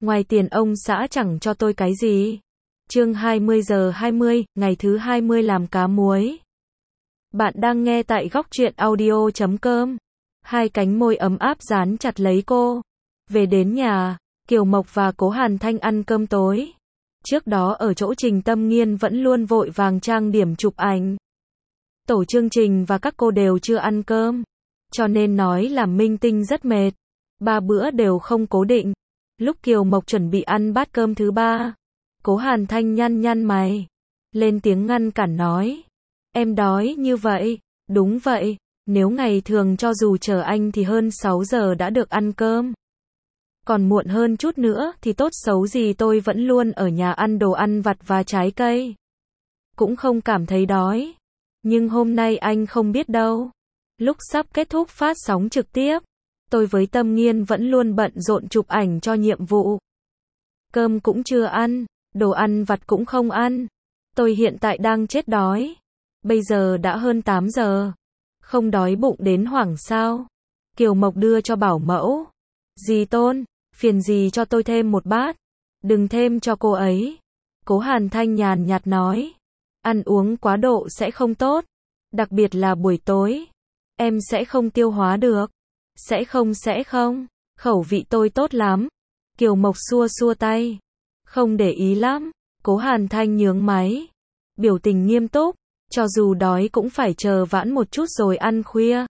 Ngoài tiền ông xã chẳng cho tôi cái gì. Chương 20:20, ngày thứ 20 làm cá muối. Bạn đang nghe tại góc truyện audio.com. Hai cánh môi ấm áp dán chặt lấy cô. Về đến nhà, Kiều Mộc và Cố Hàn Thanh ăn cơm tối. Trước đó ở chỗ Trình Tâm Nghiên vẫn luôn vội vàng trang điểm chụp ảnh. Tổ chương trình và các cô đều chưa ăn cơm. Cho nên nói làm minh tinh rất mệt. 3 bữa đều không cố định. Lúc Kiều Mộc chuẩn bị ăn bát cơm thứ 3, Cố Hàn Thanh nhăn nhăn mày, lên tiếng ngăn cản nói. Em đói như vậy. Đúng vậy, nếu ngày thường cho dù chờ anh thì hơn 6 giờ đã được ăn cơm. Còn muộn hơn chút nữa thì tốt xấu gì tôi vẫn luôn ở nhà ăn đồ ăn vặt và trái cây. Cũng không cảm thấy đói. Nhưng hôm nay anh không biết đâu. Lúc sắp kết thúc phát sóng trực tiếp, tôi với Tâm Nghiên vẫn luôn bận rộn chụp ảnh cho nhiệm vụ. Cơm cũng chưa ăn, đồ ăn vặt cũng không ăn. Tôi hiện tại đang chết đói. Bây giờ đã hơn 8 giờ. Không đói bụng đến hoảng sao. Kiều Mộc đưa cho bảo mẫu. Dì Tôn, phiền dì cho tôi thêm một bát. Đừng thêm cho cô ấy. Cố Hàn Thanh nhàn nhạt nói. Ăn uống quá độ sẽ không tốt. Đặc biệt là buổi tối. Em sẽ không tiêu hóa được. Sẽ không. Khẩu vị tôi tốt lắm. Kiều Mộc xua xua tay. Không để ý lắm. Cố Hàn Thanh nhướng máy. Biểu tình nghiêm túc. Cho dù đói cũng phải chờ vãn một chút rồi ăn khuya.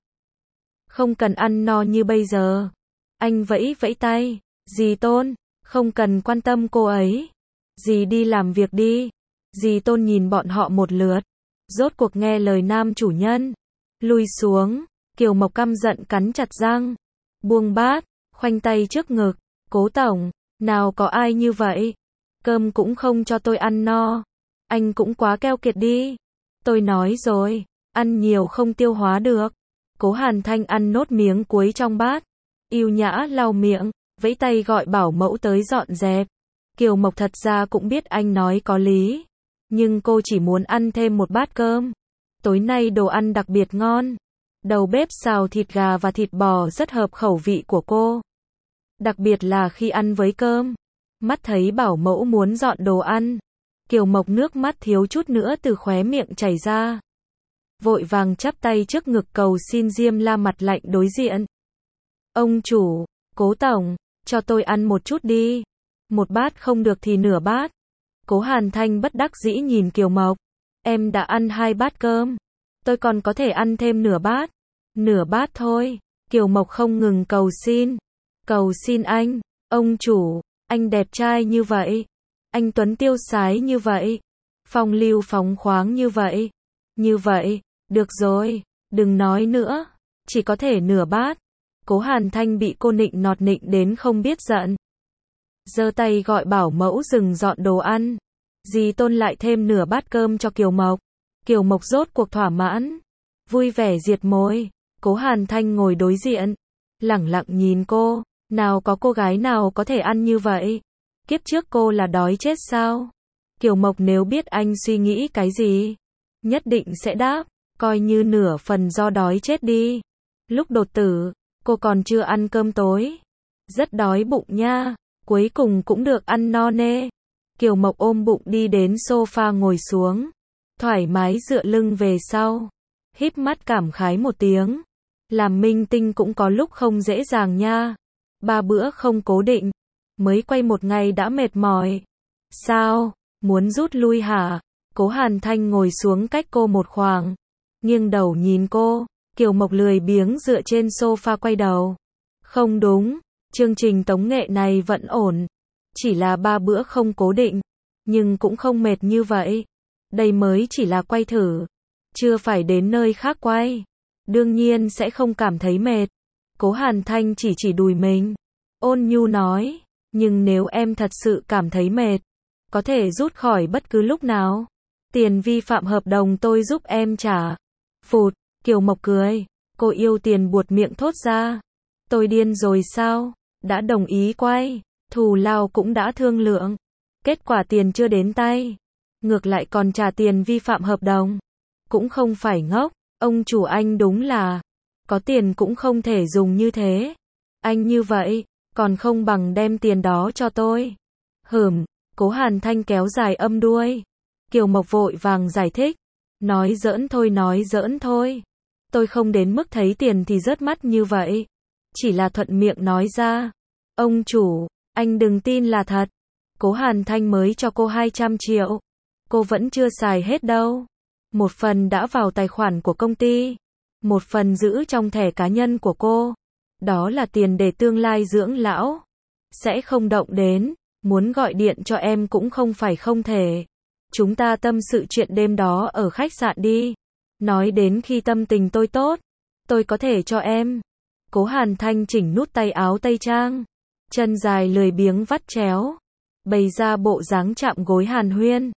Không cần ăn no như bây giờ. Anh vẫy vẫy tay. Dì Tôn, không cần quan tâm cô ấy. Dì đi làm việc đi. Dì Tôn nhìn bọn họ một lượt. Rốt cuộc nghe lời nam chủ nhân. Lui xuống. Kiều Mộc căm giận cắn chặt răng. Buông bát, khoanh tay trước ngực. Cố tổng, nào có ai như vậy. Cơm cũng không cho tôi ăn no. Anh cũng quá keo kiệt đi. Tôi nói rồi, ăn nhiều không tiêu hóa được. Cố Hàn Thanh ăn nốt miếng cuối trong bát. Yêu nhã lau miệng, vẫy tay gọi bảo mẫu tới dọn dẹp. Kiều Mộc thật ra cũng biết anh nói có lý. Nhưng cô chỉ muốn ăn thêm một bát cơm. Tối nay đồ ăn đặc biệt ngon. Đầu bếp xào thịt gà và thịt bò rất hợp khẩu vị của cô. Đặc biệt là khi ăn với cơm. Mắt thấy bảo mẫu muốn dọn đồ ăn. Kiều Mộc nước mắt thiếu chút nữa từ khóe miệng chảy ra. Vội vàng chắp tay trước ngực cầu xin Diêm La mặt lạnh đối diện. Ông chủ, Cố tổng, cho tôi ăn một chút đi. Một bát không được thì nửa bát. Cố Hàn Thanh bất đắc dĩ nhìn Kiều Mộc. Em đã ăn 2 bát cơm. Tôi còn có thể ăn thêm nửa bát. Nửa bát thôi. Kiều Mộc không ngừng cầu xin. Cầu xin anh. Ông chủ, anh đẹp trai như vậy. Anh tuấn tiêu sái như vậy. Phong lưu phóng khoáng như vậy. Như vậy, được rồi, đừng nói nữa. Chỉ có thể nửa bát. Cố Hàn Thanh bị cô nịnh nọt nịnh đến không biết giận. Giơ tay gọi bảo mẫu dừng dọn đồ ăn. Dì Tôn lại thêm nửa bát cơm cho Kiều Mộc. Kiều Mộc rốt cuộc thỏa mãn. Vui vẻ diệt môi. Cố Hàn Thanh ngồi đối diện. Lẳng lặng nhìn cô. Nào có cô gái nào có thể ăn như vậy. Kiếp trước cô là đói chết sao? Kiều Mộc nếu biết anh suy nghĩ cái gì, nhất định sẽ đáp, coi như nửa phần do đói chết đi. Lúc đột tử, cô còn chưa ăn cơm tối. Rất đói bụng nha, cuối cùng cũng được ăn no nê. Kiều Mộc ôm bụng đi đến sofa ngồi xuống, thoải mái dựa lưng về sau, híp mắt cảm khái một tiếng. Làm minh tinh cũng có lúc không dễ dàng nha. 3 bữa không cố định, mới quay một ngày đã mệt mỏi. Sao, muốn rút lui hả? Cố Hàn Thanh ngồi xuống cách cô một khoảng, nghiêng đầu nhìn cô. Kiều Mộc lười biếng dựa trên sofa quay đầu. Không đúng, chương trình tống nghệ này vẫn ổn. Chỉ là 3 bữa không cố định, nhưng cũng không mệt như vậy. Đây mới chỉ là quay thử, chưa phải đến nơi khác quay. Đương nhiên sẽ không cảm thấy mệt. Cố Hàn Thanh chỉ đùi mình. Ôn nhu nói, nhưng nếu em thật sự cảm thấy mệt, có thể rút khỏi bất cứ lúc nào. Tiền vi phạm hợp đồng tôi giúp em trả. Phụt, Kiều Mộc cười. Cô yêu tiền buột miệng thốt ra. Tôi điên rồi sao? Đã đồng ý quay, thù lao cũng đã thương lượng. Kết quả tiền chưa đến tay. Ngược lại còn trả tiền vi phạm hợp đồng. Cũng không phải ngốc. Ông chủ anh đúng là có tiền cũng không thể dùng như thế. Anh như vậy, còn không bằng đem tiền đó cho tôi. Cố Hàn Thanh kéo dài âm đuôi. Kiều Mộc vội vàng giải thích. Nói giỡn thôi. Tôi không đến mức thấy tiền thì rớt mắt như vậy. Chỉ là thuận miệng nói ra. Ông chủ, anh đừng tin là thật. Cố Hàn Thanh mới cho cô 200 triệu. Cô vẫn chưa xài hết đâu. Một phần đã vào tài khoản của công ty. Một phần giữ trong thẻ cá nhân của cô. Đó là tiền để tương lai dưỡng lão. Sẽ không động đến. Muốn gọi điện cho em cũng không phải không thể. Chúng ta tâm sự chuyện đêm đó ở khách sạn đi. Nói đến khi tâm tình tôi tốt, tôi có thể cho em. Cố Hàn Thanh chỉnh nút tay áo tây trang. Chân dài lười biếng vắt chéo. Bày ra bộ dáng chạm gối hàn huyên.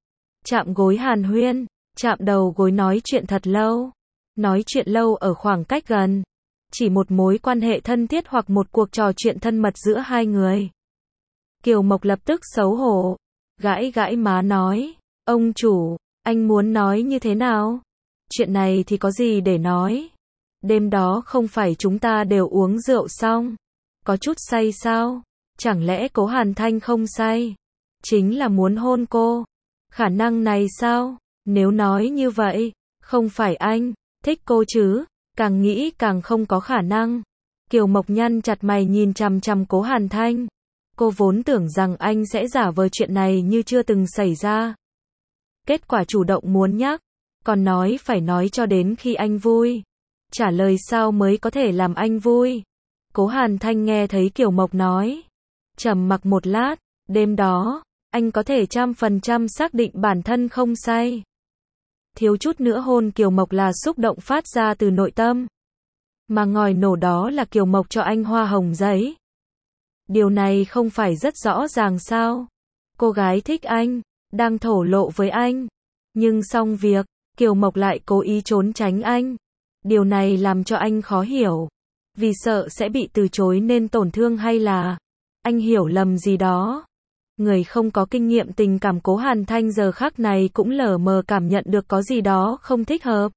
Chạm đầu gối nói chuyện thật lâu. Nói chuyện lâu ở khoảng cách gần. Chỉ một mối quan hệ thân thiết hoặc một cuộc trò chuyện thân mật giữa hai người. Kiều Mộc lập tức xấu hổ. Gãi má nói. Ông chủ, anh muốn nói như thế nào? Chuyện này thì có gì để nói? Đêm đó không phải chúng ta đều uống rượu xong. Có chút say sao? Chẳng lẽ Cố Hàn Thanh không say? Chính là muốn hôn cô. Khả năng này sao? Nếu nói như vậy, không phải anh thích cô chứ? Càng nghĩ càng không có khả năng. Kiều Mộc nhăn chặt mày nhìn chằm chằm Cố Hàn Thanh. Cô vốn tưởng rằng anh sẽ giả vờ chuyện này như chưa từng xảy ra. Kết quả chủ động muốn nhắc, còn nói phải nói cho đến khi anh vui. Trả lời sao mới có thể làm anh vui? Cố Hàn Thanh nghe thấy Kiều Mộc nói. Trầm mặc một lát, đêm đó, anh có thể 100% xác định bản thân không say. Thiếu chút nữa hôn Kiều Mộc là xúc động phát ra từ nội tâm. Mà ngòi nổ đó là Kiều Mộc cho anh hoa hồng giấy. Điều này không phải rất rõ ràng sao? Cô gái thích anh, đang thổ lộ với anh. Nhưng xong việc, Kiều Mộc lại cố ý trốn tránh anh. Điều này làm cho anh khó hiểu. Vì sợ sẽ bị từ chối nên tổn thương hay là anh hiểu lầm gì đó. Người không có kinh nghiệm tình cảm Cố Hàn Thanh giờ khắc này cũng lờ mờ cảm nhận được có gì đó không thích hợp.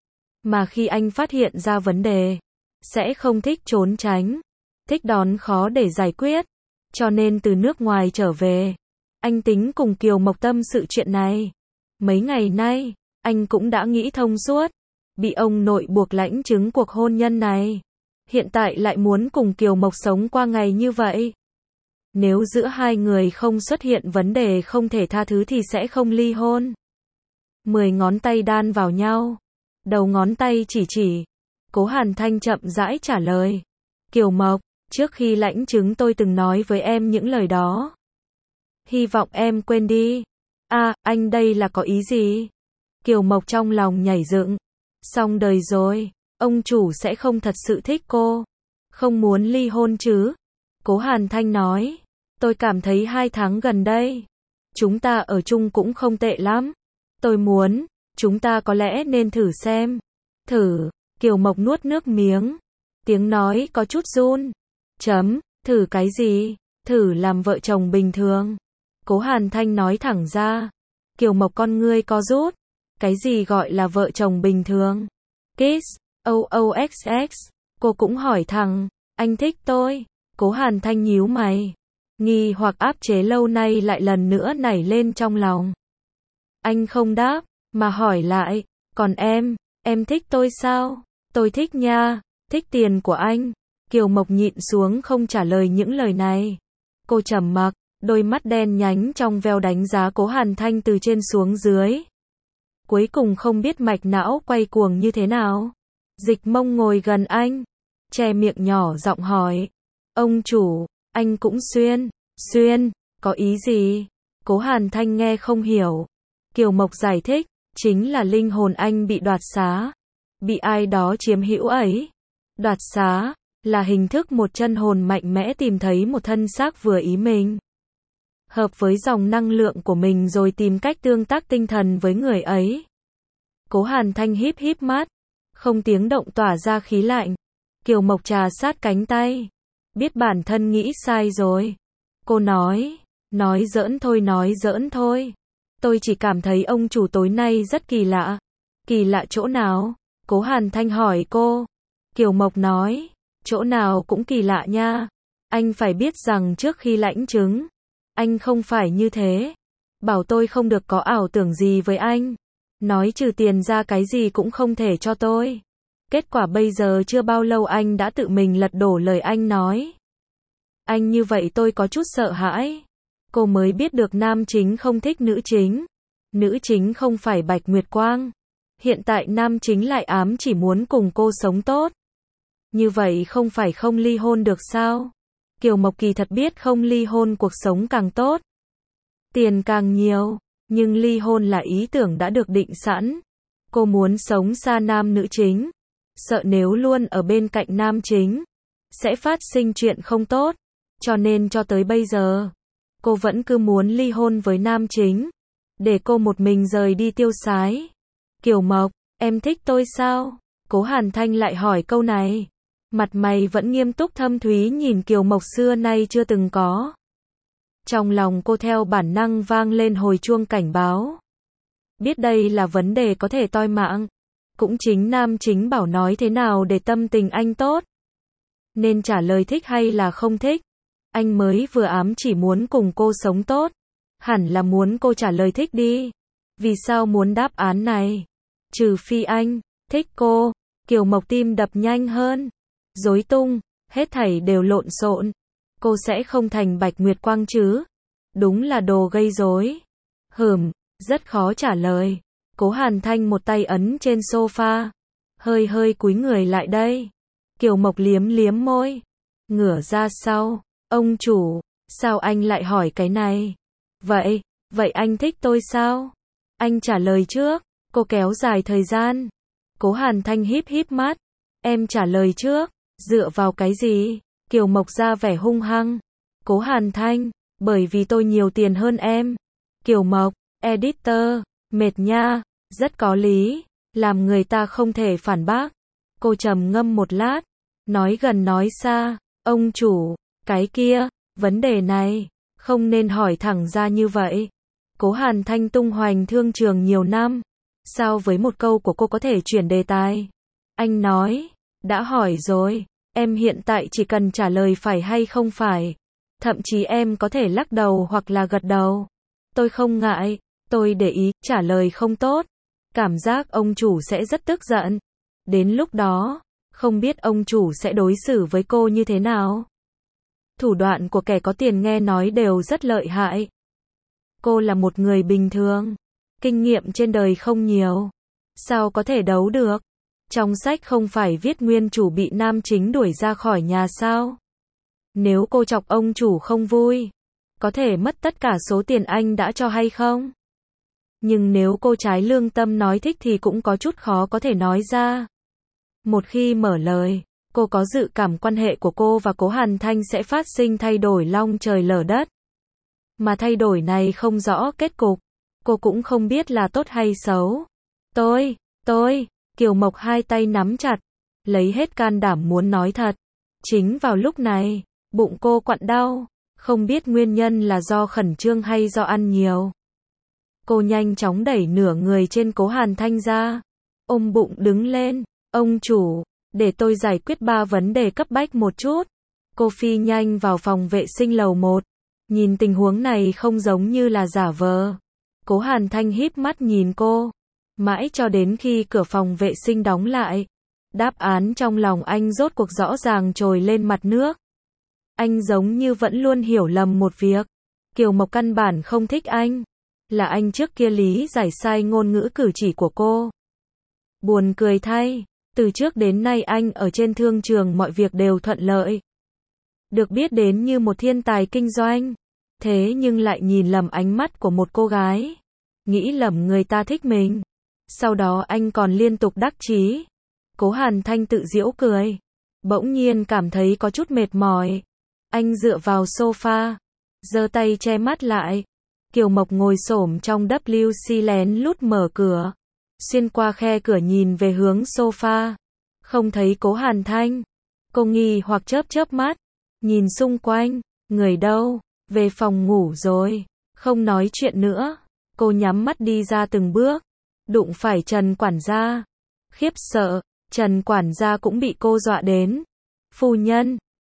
Mà khi anh phát hiện ra vấn đề, sẽ không thích trốn tránh, thích đón khó để giải quyết. Cho nên từ nước ngoài trở về, anh tính cùng Kiều Mộc tâm sự chuyện này. Mấy ngày nay, anh cũng đã nghĩ thông suốt. Bị ông nội buộc lãnh chứng cuộc hôn nhân này. Hiện tại lại muốn cùng Kiều Mộc sống qua ngày như vậy. Nếu giữa hai người không xuất hiện vấn đề không thể tha thứ thì sẽ không ly hôn. 10 ngón tay đan vào nhau. Đầu ngón tay chỉ. Cố Hàn Thanh chậm rãi trả lời. Kiều Mộc, trước khi lãnh chứng tôi từng nói với em những lời đó. Hy vọng em quên đi. Anh đây là có ý gì? Kiều Mộc trong lòng nhảy dựng. Xong đời rồi, ông chủ sẽ không thật sự thích cô. Không muốn ly hôn chứ? Cố Hàn Thanh nói. Tôi cảm thấy 2 tháng gần đây, chúng ta ở chung cũng không tệ lắm. Tôi muốn, chúng ta có lẽ nên thử xem. Thử, Kiều Mộc nuốt nước miếng. Tiếng nói có chút run. Thử cái gì? Thử làm vợ chồng bình thường. Cố Hàn Thanh nói thẳng ra. Kiều Mộc con ngươi co rút. Cái gì gọi là vợ chồng bình thường? Kiss, OOXX. Cô cũng hỏi thẳng. Anh thích tôi? Cố Hàn Thanh nhíu mày. Nghi hoặc áp chế lâu nay lại lần nữa nảy lên trong lòng. Anh không đáp, mà hỏi lại. Còn em thích tôi sao? Tôi thích nha, thích tiền của anh. Kiều Mộc nhịn xuống không trả lời những lời này. Cô trầm mặc, đôi mắt đen nhánh trong veo đánh giá Cố Hàn Thanh từ trên xuống dưới. Cuối cùng không biết mạch não quay cuồng như thế nào. Dịch mông ngồi gần anh, che miệng nhỏ giọng hỏi. Ông chủ, anh cũng xuyên, có ý gì? Cố Hàn Thanh nghe không hiểu. Kiều Mộc giải thích, chính là linh hồn anh bị đoạt xá. Bị ai đó chiếm hữu ấy. Đoạt xá, là hình thức một chân hồn mạnh mẽ tìm thấy một thân xác vừa ý mình. Hợp với dòng năng lượng của mình rồi tìm cách tương tác tinh thần với người ấy. Cố Hàn Thanh híp mắt, không tiếng động tỏa ra khí lạnh. Kiều Mộc trà sát cánh tay. Biết bản thân nghĩ sai rồi. Cô nói giỡn thôi. Tôi chỉ cảm thấy ông chủ tối nay rất kỳ lạ. Kỳ lạ chỗ nào? Cố Hàn Thanh hỏi cô. Kiều Mộc nói, chỗ nào cũng kỳ lạ nha. Anh phải biết rằng trước khi lãnh chứng, anh không phải như thế. Bảo tôi không được có ảo tưởng gì với anh. Nói trừ tiền ra cái gì cũng không thể cho tôi. Kết quả bây giờ chưa bao lâu anh đã tự mình lật đổ lời anh nói. Anh như vậy tôi có chút sợ hãi. Cô mới biết được nam chính không thích nữ chính. Nữ chính không phải Bạch Nguyệt Quang. Hiện tại nam chính lại ám chỉ muốn cùng cô sống tốt. Như vậy không phải không ly hôn được sao? Kiều Mộc kỳ thật biết không ly hôn cuộc sống càng tốt. Tiền càng nhiều. Nhưng ly hôn là ý tưởng đã được định sẵn. Cô muốn sống xa nam nữ chính. Sợ nếu luôn ở bên cạnh nam chính, sẽ phát sinh chuyện không tốt. Cho nên cho tới bây giờ, cô vẫn cứ muốn ly hôn với nam chính. Để cô một mình rời đi tiêu sái. Kiều Mộc, em thích tôi sao? Cố Hàn Thanh lại hỏi câu này. Mặt mày vẫn nghiêm túc thâm thúy nhìn Kiều Mộc xưa nay chưa từng có. Trong lòng cô theo bản năng vang lên hồi chuông cảnh báo. Biết đây là vấn đề có thể toi mạng. Cũng chính nam chính bảo nói thế nào để tâm tình anh tốt. Nên trả lời thích hay là không thích. Anh mới vừa ám chỉ muốn cùng cô sống tốt. Hẳn là muốn cô trả lời thích đi. Vì sao muốn đáp án này? Trừ phi anh thích cô. Kiều Mộc tim đập nhanh hơn. Rối tung, hết thảy đều lộn xộn. Cô sẽ không thành Bạch Nguyệt Quang chứ? Đúng là đồ gây rối. Rất khó trả lời. Cố Hàn Thanh một tay ấn trên sofa. Hơi cúi người lại đây. Kiều Mộc liếm liếm môi. Ngửa ra sau. Ông chủ, sao anh lại hỏi cái này? Vậy anh thích tôi sao? Anh trả lời trước. Cô kéo dài thời gian. Cố Hàn Thanh híp mắt. Em trả lời trước. Dựa vào cái gì? Kiều Mộc ra vẻ hung hăng. Cố Hàn Thanh, bởi vì tôi nhiều tiền hơn em. Kiều Mộc, editor, mệt nha, rất có lý, làm người ta không thể phản bác. Cô trầm ngâm một lát, nói gần nói xa, ông chủ, cái kia, vấn đề này, không nên hỏi thẳng ra như vậy. Cố Hàn Thanh tung hoành thương trường nhiều năm, sao với một câu của cô có thể chuyển đề tài? Anh nói, đã hỏi rồi, em hiện tại chỉ cần trả lời phải hay không phải. Thậm chí em có thể lắc đầu hoặc là gật đầu. Tôi không ngại, tôi để ý, trả lời không tốt. Cảm giác ông chủ sẽ rất tức giận. Đến lúc đó, không biết ông chủ sẽ đối xử với cô như thế nào. Thủ đoạn của kẻ có tiền nghe nói đều rất lợi hại. Cô là một người bình thường. Kinh nghiệm trên đời không nhiều. Sao có thể đấu được? Trong sách không phải viết nguyên chủ bị nam chính đuổi ra khỏi nhà sao? Nếu cô chọc ông chủ không vui, có thể mất tất cả số tiền anh đã cho hay không? Nhưng nếu cô trái lương tâm nói thích thì cũng có chút khó có thể nói ra. Một khi mở lời, cô có dự cảm quan hệ của cô và Cố Hàn Thanh sẽ phát sinh thay đổi long trời lở đất. Mà thay đổi này không rõ kết cục, cô cũng không biết là tốt hay xấu. Tôi, Kiều Mộc hai tay nắm chặt, lấy hết can đảm muốn nói thật. Chính vào lúc này, bụng cô quặn đau, không biết nguyên nhân là do khẩn trương hay do ăn nhiều. Cô nhanh chóng đẩy nửa người trên Cố Hàn Thanh ra, ôm bụng đứng lên, ông chủ, để tôi giải quyết 3 vấn đề cấp bách một chút. Cô phi nhanh vào phòng vệ sinh lầu 1, nhìn tình huống này không giống như là giả vờ. Cố Hàn Thanh híp mắt nhìn cô, mãi cho đến khi cửa phòng vệ sinh đóng lại. Đáp án trong lòng anh rốt cuộc rõ ràng trồi lên mặt nước. Anh giống như vẫn luôn hiểu lầm một việc. Kiều Mộc căn bản không thích anh. Là anh trước kia lý giải sai ngôn ngữ cử chỉ của cô. Buồn cười thay, từ trước đến nay anh ở trên thương trường mọi việc đều thuận lợi. Được biết đến như một thiên tài kinh doanh. Thế nhưng lại nhìn lầm ánh mắt của một cô gái. Nghĩ lầm người ta thích mình. Sau đó anh còn liên tục đắc chí. Cố Hàn Thanh tự giễu cười. Bỗng nhiên cảm thấy có chút mệt mỏi. Anh dựa vào sofa, giơ tay che mắt lại. Kiều Mộc ngồi xổm trong WC lén lút mở cửa. Xuyên qua khe cửa nhìn về hướng sofa. Không thấy Cố Hàn Thanh. Cô nghi hoặc chớp mắt. Nhìn xung quanh. Người đâu? Về phòng ngủ rồi. Không nói chuyện nữa. Cô nhắm mắt đi ra từng bước. Đụng phải Trần quản gia. Khiếp sợ. Trần quản gia cũng bị cô dọa đến. Phu nhân,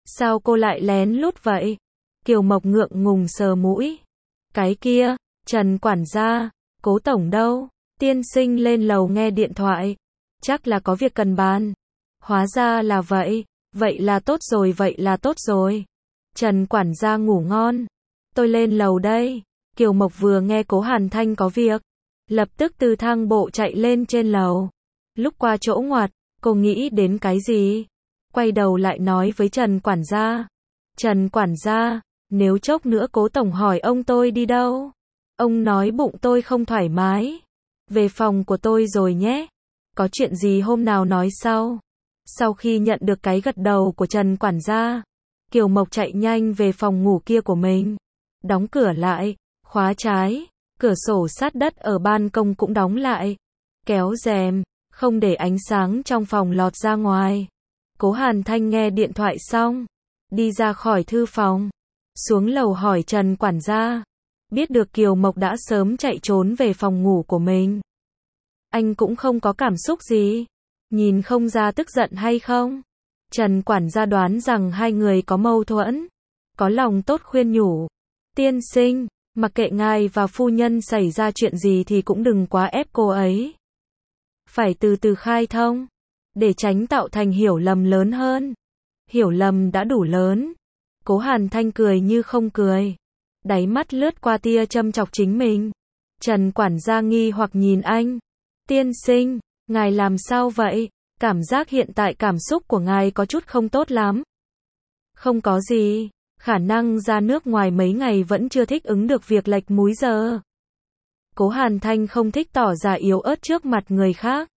Sao cô lại lén lút vậy? Kiều Mộc ngượng ngùng sờ mũi. Cái kia, Trần quản gia, Cố tổng đâu? Tiên sinh lên lầu nghe điện thoại. Chắc là có việc cần bàn. Hóa ra là vậy. Vậy là tốt rồi, vậy là tốt rồi. Trần quản gia ngủ ngon. Tôi lên lầu đây. Kiều Mộc vừa nghe Cố Hàn Thanh có việc, lập tức từ thang bộ chạy lên trên lầu. Lúc qua chỗ ngoặt, cô nghĩ đến cái gì? Quay đầu lại nói với Trần quản gia. Trần quản gia, nếu chốc nữa Cố tổng hỏi ông tôi đi đâu? Ông nói bụng tôi không thoải mái. Về phòng của tôi rồi nhé. Có chuyện gì hôm nào nói sau. Sau khi nhận được cái gật đầu của Trần quản gia, Kiều Mộc chạy nhanh về phòng ngủ kia của mình. Đóng cửa lại, khóa trái, cửa sổ sát đất ở ban công cũng đóng lại. Kéo rèm, không để ánh sáng trong phòng lọt ra ngoài. Cố Hàn Thanh nghe điện thoại xong, đi ra khỏi thư phòng, xuống lầu hỏi Trần quản gia. Biết được Kiều Mộc đã sớm chạy trốn về phòng ngủ của mình. Anh cũng không có cảm xúc gì. Nhìn không ra tức giận hay không? Trần quản gia đoán rằng hai người có mâu thuẫn. Có lòng tốt khuyên nhủ. Tiên sinh, mặc kệ ngài và phu nhân xảy ra chuyện gì thì cũng đừng quá ép cô ấy. Phải từ từ khai thông, để tránh tạo thành hiểu lầm lớn hơn. Hiểu lầm đã đủ lớn. Cố Hàn Thanh cười như không cười. Đáy mắt lướt qua tia châm chọc chính mình. Trần quản gia nghi hoặc nhìn anh. Tiên sinh, ngài làm sao vậy? Cảm giác hiện tại cảm xúc của ngài có chút không tốt lắm. Không có gì, khả năng ra nước ngoài mấy ngày vẫn chưa thích ứng được việc lệch múi giờ. Cố Hàn Thanh không thích tỏ ra yếu ớt trước mặt người khác.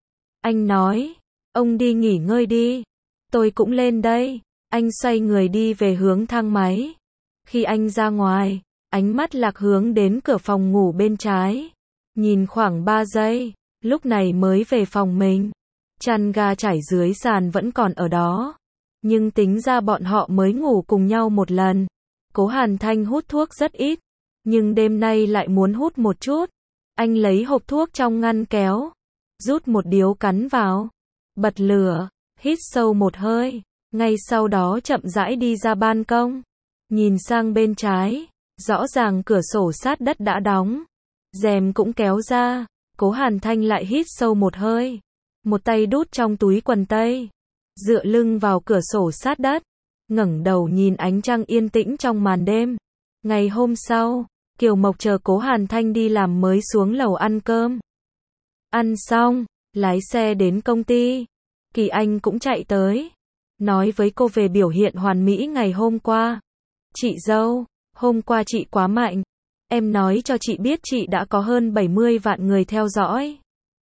Anh nói, ông đi nghỉ ngơi đi. Tôi cũng lên đây. Anh xoay người đi về hướng thang máy. Khi anh ra ngoài, ánh mắt lạc hướng đến cửa phòng ngủ bên trái. Nhìn khoảng 3 giây, lúc này mới về phòng mình. Chăn ga trải dưới sàn vẫn còn ở đó. Nhưng tính ra bọn họ mới ngủ cùng nhau một lần. Cố Hàn Thanh hút thuốc rất ít, nhưng đêm nay lại muốn hút một chút. Anh lấy hộp thuốc trong ngăn kéo, rút một điếu cắn vào, bật lửa, hít sâu một hơi, ngay sau đó chậm rãi đi ra ban công. Nhìn sang bên trái, rõ ràng cửa sổ sát đất đã đóng, rèm cũng kéo ra. Cố Hàn Thanh lại hít sâu một hơi, một tay đút trong túi quần tây, dựa lưng vào cửa sổ sát đất, ngẩng đầu nhìn ánh trăng yên tĩnh trong màn đêm. Ngày hôm sau, Kiều Mộc chờ Cố Hàn Thanh đi làm mới xuống lầu ăn cơm. Ăn xong, lái xe đến công ty. Kỳ Anh cũng chạy tới, nói với cô về biểu hiện hoàn mỹ ngày hôm qua. Chị dâu, hôm qua chị quá mạnh. Em nói cho chị biết chị đã có hơn 70 vạn người theo dõi.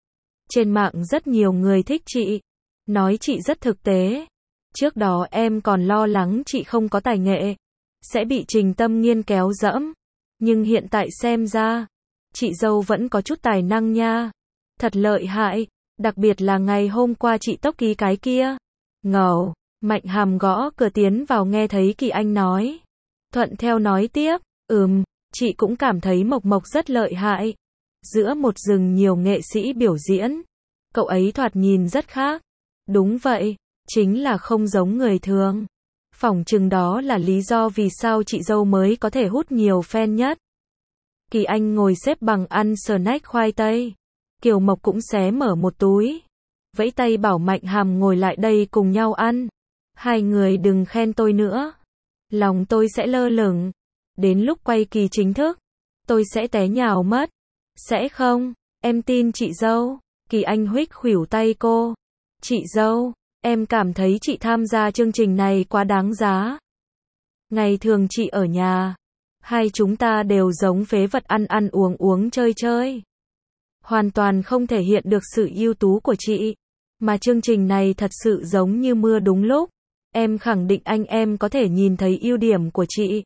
Trên mạng rất nhiều người thích chị, nói chị rất thực tế. Trước đó em còn lo lắng chị không có tài nghệ, sẽ bị Trình Tâm Nghiên kéo dẫm. Nhưng hiện tại xem ra, chị dâu vẫn có chút tài năng nha. Thật lợi hại, đặc biệt là ngày hôm qua chị tốc ký cái kia. Ngầu, Mạnh Hàm gõ cửa tiến vào nghe thấy Kỳ Anh nói. Thuận theo nói tiếp, chị cũng cảm thấy Mộc Mộc rất lợi hại. Giữa một rừng nhiều nghệ sĩ biểu diễn, cậu ấy thoạt nhìn rất khác. Đúng vậy, chính là không giống người thường. Phỏng chừng đó là lý do vì sao chị dâu mới có thể hút nhiều fan nhất. Kỳ Anh ngồi xếp bằng ăn snack khoai tây. Kiều Mộc cũng xé mở một túi, vẫy tay bảo Mạnh Hàm ngồi lại đây cùng nhau ăn. Hai người đừng khen tôi nữa, lòng tôi sẽ lơ lửng. Đến lúc quay kỳ chính thức, tôi sẽ té nhào mất. Sẽ không, em tin chị dâu. Kỳ Anh huých khuỷu tay cô. Chị dâu, em cảm thấy chị tham gia chương trình này quá đáng giá. Ngày thường chị ở nhà, hai chúng ta đều giống phế vật ăn ăn uống uống chơi chơi. Hoàn toàn không thể hiện được sự ưu tú của chị. Mà chương trình này thật sự giống như mưa đúng lúc. Em khẳng định anh em có thể nhìn thấy ưu điểm của chị.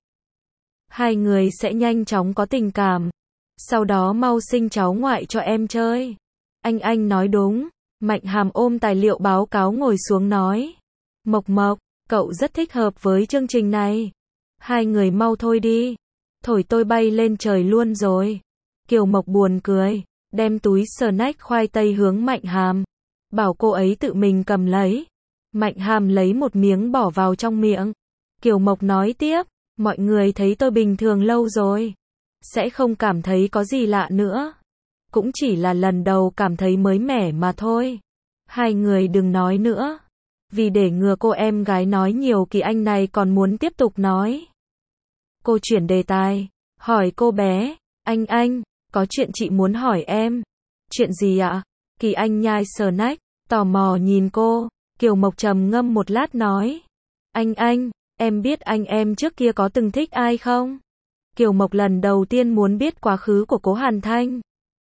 Hai người sẽ nhanh chóng có tình cảm. Sau đó mau sinh cháu ngoại cho em chơi. Anh nói đúng. Mạnh Hàm ôm tài liệu báo cáo ngồi xuống nói. Mộc Mộc, cậu rất thích hợp với chương trình này. Hai người mau thôi đi. Thổi tôi bay lên trời luôn rồi. Kiều Mộc buồn cười, đem túi snack khoai tây hướng Mạnh Hàm, bảo cô ấy tự mình cầm lấy. Mạnh Hàm lấy một miếng bỏ vào trong miệng. Kiều Mộc nói tiếp, mọi người thấy tôi bình thường lâu rồi, sẽ không cảm thấy có gì lạ nữa. Cũng chỉ là lần đầu cảm thấy mới mẻ mà thôi. Hai người đừng nói nữa. Vì để ngừa cô em gái nói nhiều, Kỳ Anh này còn muốn tiếp tục nói. Cô chuyển đề tài, hỏi cô bé, anh, có chuyện chị muốn hỏi em. Chuyện gì ạ? Kỳ Anh nhai sờ nách, tò mò nhìn cô. Kiều Mộc trầm ngâm một lát nói, anh, em biết anh em trước kia có từng thích ai không? Kiều Mộc lần đầu tiên muốn biết quá khứ của Cố Hàn Thanh.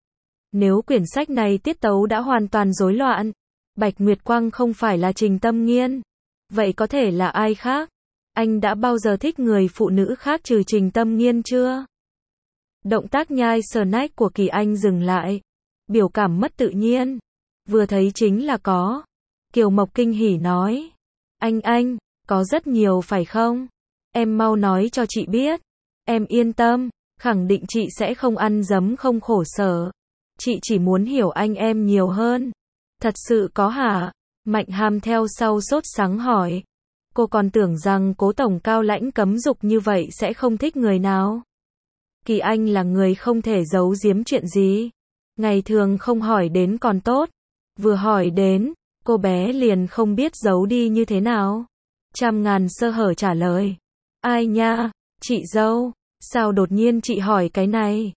Nếu quyển sách này tiết tấu đã hoàn toàn rối loạn, Bạch Nguyệt Quang không phải là Trình Tâm Nghiên, vậy có thể là ai khác? Anh đã bao giờ thích người phụ nữ khác trừ Trình Tâm Nghiên chưa? Động tác nhai sờ nách của Kỳ Anh dừng lại, biểu cảm mất tự nhiên. Vừa thấy chính là có. Kiều Mộc kinh hỉ nói, anh, có rất nhiều phải không? Em mau nói cho chị biết. Em yên tâm, khẳng định chị sẽ không ăn dấm không khổ sở. Chị chỉ muốn hiểu anh em nhiều hơn. Thật sự có hả? Mạnh Hàm theo sau sốt sắng hỏi. Cô còn tưởng rằng Cố tổng cao lãnh cấm dục như vậy sẽ không thích người nào. Kỳ Anh là người không thể giấu giếm chuyện gì. Ngày thường không hỏi đến còn tốt. Vừa hỏi đến, cô bé liền không biết giấu đi như thế nào. Trăm ngàn sơ hở trả lời. Ai nha, chị dâu, sao đột nhiên chị hỏi cái này?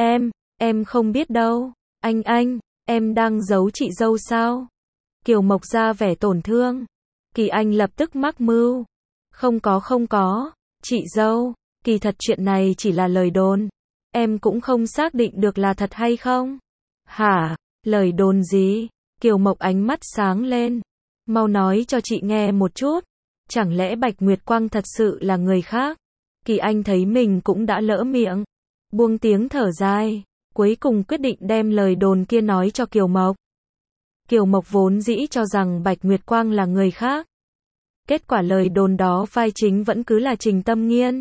Em không biết đâu. Anh, em đang giấu chị dâu sao? Kiều Mộc ra vẻ tổn thương. Kỳ Anh lập tức mắc mưu. Không có, chị dâu, kỳ thật chuyện này chỉ là lời đồn. Em cũng không xác định được là thật hay không. Hả, lời đồn gì? Kiều Mộc ánh mắt sáng lên. Mau nói cho chị nghe một chút. Chẳng lẽ Bạch Nguyệt Quang thật sự là người khác? Kỳ Anh thấy mình cũng đã lỡ miệng, buông tiếng thở dài, cuối cùng quyết định đem lời đồn kia nói cho Kiều Mộc. Kiều Mộc vốn dĩ cho rằng Bạch Nguyệt Quang là người khác. Kết quả lời đồn đó vai chính vẫn cứ là Trình Tâm Nghiên.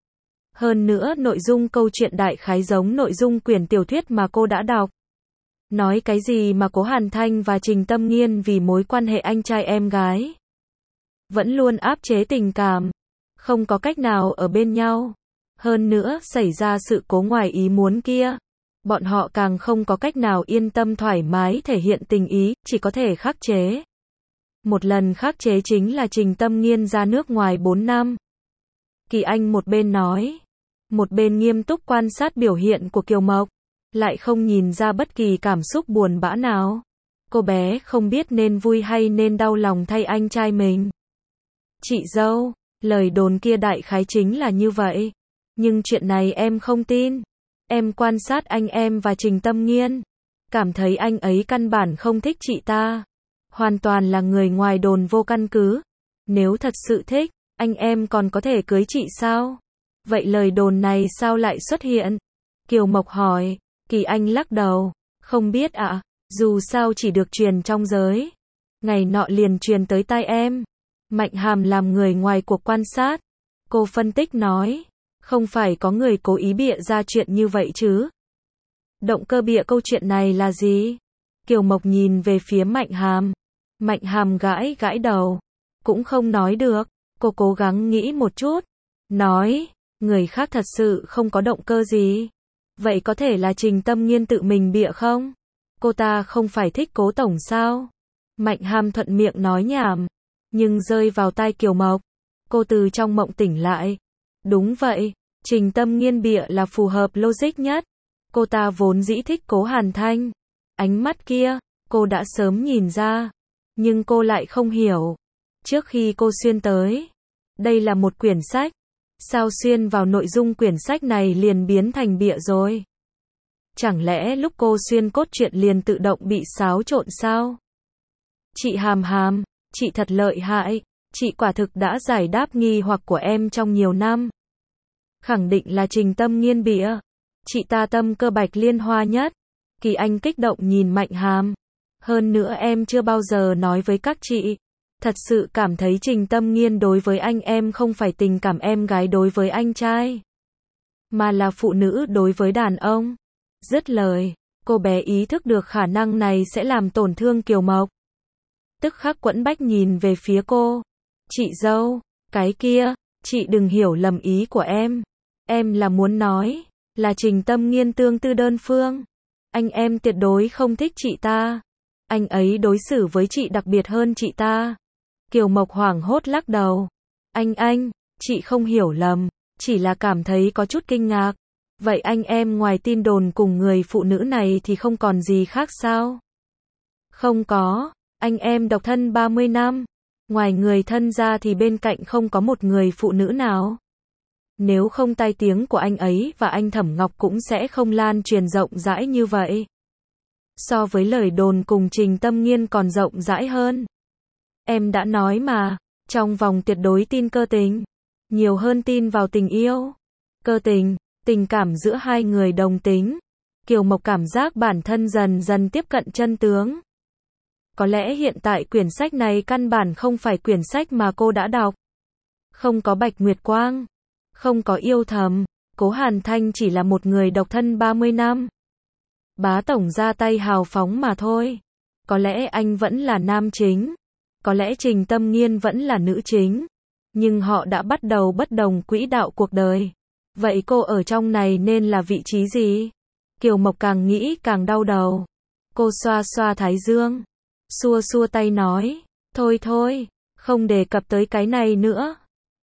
Hơn nữa nội dung câu chuyện đại khái giống nội dung quyển tiểu thuyết mà cô đã đọc. Nói cái gì mà Cố Hàn Thanh và Trình Tâm Nghiên vì mối quan hệ anh trai em gái vẫn luôn áp chế tình cảm, không có cách nào ở bên nhau. Hơn nữa xảy ra sự cố ngoài ý muốn kia, bọn họ càng không có cách nào yên tâm thoải mái thể hiện tình ý, chỉ có thể khắc chế. Một lần khắc chế chính là Trình Tâm Nghiên ra nước ngoài 4 năm. Kỳ Anh một bên nói, một bên nghiêm túc quan sát biểu hiện của Kiều Mộc, lại không nhìn ra bất kỳ cảm xúc buồn bã nào. Cô bé không biết nên vui hay nên đau lòng thay anh trai mình. Chị dâu, lời đồn kia đại khái chính là như vậy. Nhưng chuyện này em không tin. Em quan sát anh em và Trình Tâm Nghiên, cảm thấy anh ấy căn bản không thích chị ta. Hoàn toàn là người ngoài đồn vô căn cứ. Nếu thật sự thích, anh em còn có thể cưới chị sao? Vậy lời đồn này sao lại xuất hiện? Kiều Mộc hỏi. Kỳ Anh lắc đầu. Không biết ạ, dù sao chỉ được truyền trong giới. Ngày nọ liền truyền tới tai em. Mạnh Hàm làm người ngoài cuộc quan sát. Cô phân tích nói, không phải có người cố ý bịa ra chuyện như vậy chứ? Động cơ bịa câu chuyện này là gì? Kiều Mộc nhìn về phía Mạnh Hàm. Mạnh Hàm gãi gãi đầu. Cũng không nói được. Cô cố gắng nghĩ một chút. Nói, người khác thật sự không có động cơ gì. Vậy có thể là Trình Tâm Nghiên tự mình bịa không? Cô ta không phải thích Cố tổng sao? Mạnh Hàm thuận miệng nói nhảm, nhưng rơi vào tai Kiều Mộc. Cô từ trong mộng tỉnh lại. Đúng vậy, Trình Tâm Nghiên bịa là phù hợp logic nhất. Cô ta vốn dĩ thích Cố Hàn Thanh. Ánh mắt kia, cô đã sớm nhìn ra. Nhưng cô lại không hiểu. Trước khi cô xuyên tới, đây là một quyển sách. Sao xuyên vào nội dung quyển sách này liền biến thành bịa rồi? Chẳng lẽ lúc cô xuyên cốt truyện liền tự động bị xáo trộn sao? Chị Hàm, chị thật lợi hại. Chị quả thực đã giải đáp nghi hoặc của em trong nhiều năm. Khẳng định là Trình Tâm Nghiên bịa. Chị ta tâm cơ Bạch Liên Hoa nhất. Kỳ Anh kích động nhìn Mạnh Hàm. Hơn nữa em chưa bao giờ nói với các chị. Thật sự cảm thấy Trình Tâm Nghiên đối với anh em không phải tình cảm em gái đối với anh trai, mà là phụ nữ đối với đàn ông. Dứt lời, cô bé ý thức được khả năng này sẽ làm tổn thương Kiều Mộc. Tức khắc quẫn bách nhìn về phía cô. Chị dâu, cái kia, chị đừng hiểu lầm ý của em. Em là muốn nói, là Trình Tâm Nghiên tương tư đơn phương. Anh em tuyệt đối không thích chị ta. Anh ấy đối xử với chị đặc biệt hơn chị ta. Kiều Mộc hoảng hốt lắc đầu. Anh, chị không hiểu lầm, chỉ là cảm thấy có chút kinh ngạc. Vậy anh em ngoài tin đồn cùng người phụ nữ này thì không còn gì khác sao? Không có, anh em độc thân 30 năm. Ngoài người thân ra thì bên cạnh không có một người phụ nữ nào. Nếu không tai tiếng của anh ấy và anh Thẩm Ngọc cũng sẽ không lan truyền rộng rãi như vậy. So với lời đồn cùng Trình Tâm Nghiên còn rộng rãi hơn. Em đã nói mà, trong vòng tuyệt đối tin cơ tình, nhiều hơn tin vào tình yêu. Cơ tình, tình cảm giữa hai người đồng tính. Kiều Mộc cảm giác bản thân dần dần tiếp cận chân tướng. Có lẽ hiện tại quyển sách này căn bản không phải quyển sách mà cô đã đọc. Không có Bạch Nguyệt Quang, không có yêu thầm, Cố Hàn Thanh chỉ là một người độc thân 30 năm. Bá tổng ra tay hào phóng mà thôi. Có lẽ anh vẫn là nam chính, có lẽ Trình Tâm Nghiên vẫn là nữ chính, nhưng họ đã bắt đầu bất đồng quỹ đạo cuộc đời. Vậy cô ở trong này nên là vị trí gì? Kiều Mộc càng nghĩ càng đau đầu. Cô xoa xoa thái dương, xua xua tay nói, thôi, không đề cập tới cái này nữa.